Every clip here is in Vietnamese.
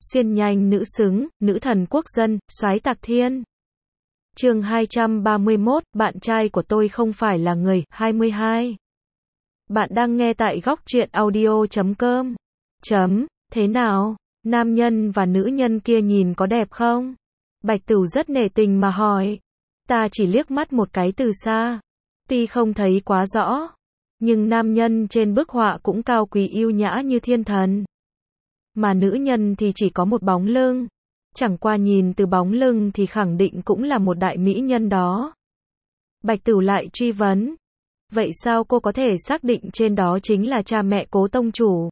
xuyên nhanh nữ xứng, nữ thần quốc dân, soái tạc thiên. Chương 231, bạn trai của tôi không phải là người, 22. Bạn đang nghe tại góc truyện audio.com. Thế nào? Nam nhân và nữ nhân kia nhìn có đẹp không? Bạch Tửu rất nể tình mà hỏi. Ta chỉ liếc mắt một cái từ xa. Tuy không thấy quá rõ. Nhưng nam nhân trên bức họa cũng cao quý yêu nhã như thiên thần. Mà nữ nhân thì chỉ có một bóng lưng. Chẳng qua nhìn từ bóng lưng thì khẳng định cũng là một đại mỹ nhân đó. Bạch Tửu lại truy vấn. Vậy sao cô có thể xác định trên đó chính là cha mẹ Cố tông chủ?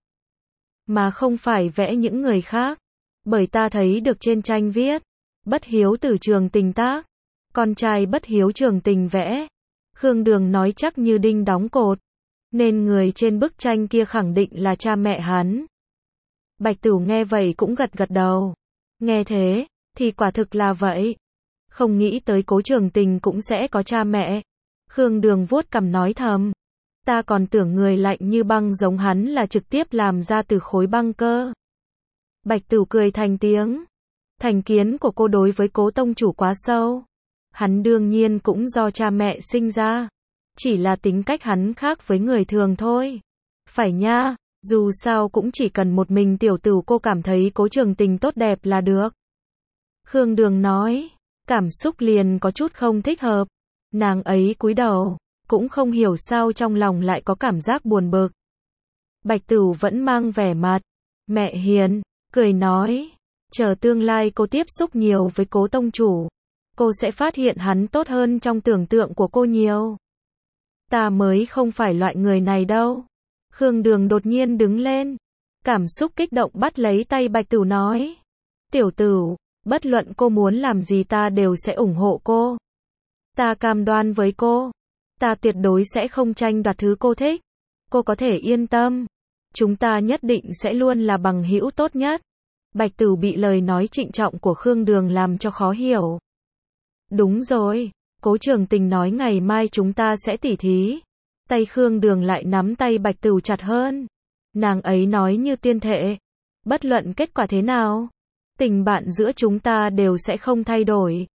Mà không phải vẽ những người khác. Bởi ta thấy được trên tranh viết. Bất hiếu từ Trường Tình tác. Con trai bất hiếu Trường Tình vẽ. Khương Đường nói chắc như đinh đóng cột. Nên người trên bức tranh kia khẳng định là cha mẹ hắn. Bạch Tửu nghe vậy cũng gật gật đầu. Nghe thế, thì quả thực là vậy. Không nghĩ tới Cố Trường Tình cũng sẽ có cha mẹ. Khương Đường vuốt cằm nói thầm. Ta còn tưởng người lạnh như băng giống hắn là trực tiếp làm ra từ khối băng cơ. Bạch Tửu cười thành tiếng. Thành kiến của cô đối với Cố tông chủ quá sâu. Hắn đương nhiên cũng do cha mẹ sinh ra. Chỉ là tính cách hắn khác với người thường thôi. Phải nha, dù sao cũng chỉ cần một mình tiểu Tửu cô cảm thấy Cố Trường Tình tốt đẹp là được. Khương Đường nói, cảm xúc liền có chút không thích hợp. Nàng ấy cúi đầu, cũng không hiểu sao trong lòng lại có cảm giác buồn bực. Bạch Tửu vẫn mang vẻ mặt mẹ hiền, cười nói, chờ tương lai cô tiếp xúc nhiều với Cố tông chủ, cô sẽ phát hiện hắn tốt hơn trong tưởng tượng của cô nhiều. Ta mới không phải loại người này đâu. Khương Đường đột nhiên đứng lên, cảm xúc kích động bắt lấy tay Bạch Tửu nói, tiểu Tửu, bất luận cô muốn làm gì ta đều sẽ ủng hộ cô. Ta cam đoan với cô, ta tuyệt đối sẽ không tranh đoạt thứ cô thích. Cô có thể yên tâm, chúng ta nhất định sẽ luôn là bằng hữu tốt nhất. Bạch Tửu bị lời nói trịnh trọng của Khương Đường làm cho khó hiểu. Đúng rồi, Cố Trường Tình nói ngày mai chúng ta sẽ tỉ thí. Tay Khương Đường lại nắm tay Bạch Tửu chặt hơn. Nàng ấy nói như tuyên thệ, bất luận kết quả thế nào, tình bạn giữa chúng ta đều sẽ không thay đổi.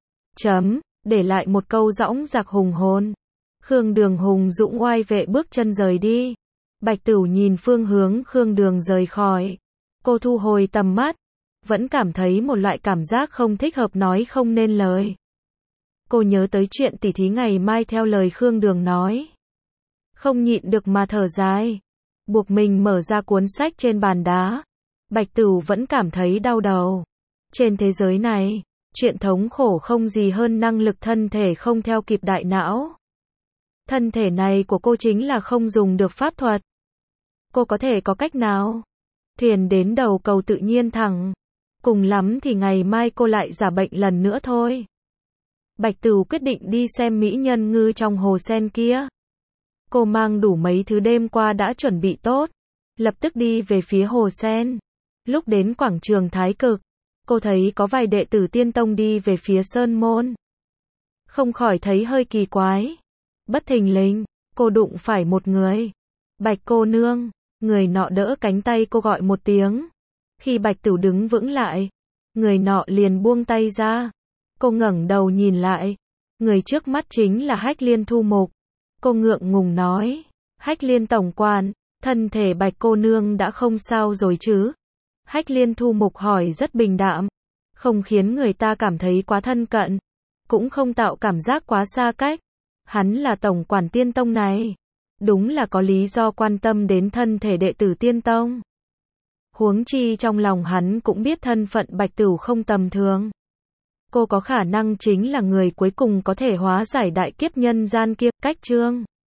Để lại một câu dõng dạc hùng hồn. Khương Đường hùng dũng oai vệ bước chân rời đi. Bạch Tửu nhìn phương hướng Khương Đường rời khỏi. Cô thu hồi tầm mắt. Vẫn cảm thấy một loại cảm giác không thích hợp nói không nên lời. Cô nhớ tới chuyện tỉ thí ngày mai theo lời Khương Đường nói. Không nhịn được mà thở dài. Buộc mình mở ra cuốn sách trên bàn đá. Bạch Tửu vẫn cảm thấy đau đầu. Trên thế giới này, chuyện thống khổ không gì hơn năng lực thân thể không theo kịp đại não. Thân thể này của cô chính là không dùng được pháp thuật. Cô có thể có cách nào? Thuyền đến đầu cầu tự nhiên thẳng. Cùng lắm thì ngày mai cô lại giả bệnh lần nữa thôi. Bạch Tửu quyết định đi xem mỹ nhân ngư trong hồ sen kia. Cô mang đủ mấy thứ đêm qua đã chuẩn bị tốt. Lập tức đi về phía hồ sen. Lúc đến quảng trường Thái Cực, cô thấy có vài đệ tử Tiên Tông đi về phía Sơn Môn. Không khỏi thấy hơi kỳ quái. Bất thình lình, cô đụng phải một người. Bạch cô nương, người nọ đỡ cánh tay cô gọi một tiếng. Khi Bạch Tửu đứng vững lại, người nọ liền buông tay ra. Cô ngẩng đầu nhìn lại. Người trước mắt chính là Hách Liên Thu Mục. Cô ngượng ngùng nói, Hách Liên tổng quản, thân thể Bạch cô nương đã không sao rồi chứ? Hách Liên Thu Mục hỏi rất bình đạm, không khiến người ta cảm thấy quá thân cận, cũng không tạo cảm giác quá xa cách. Hắn là tổng quản Tiên Tông này, đúng là có lý do quan tâm đến thân thể đệ tử Tiên Tông. Huống chi trong lòng hắn cũng biết thân phận Bạch Tửu không tầm thường. Cô có khả năng chính là người cuối cùng có thể hóa giải đại kiếp nhân gian kia. Cách chương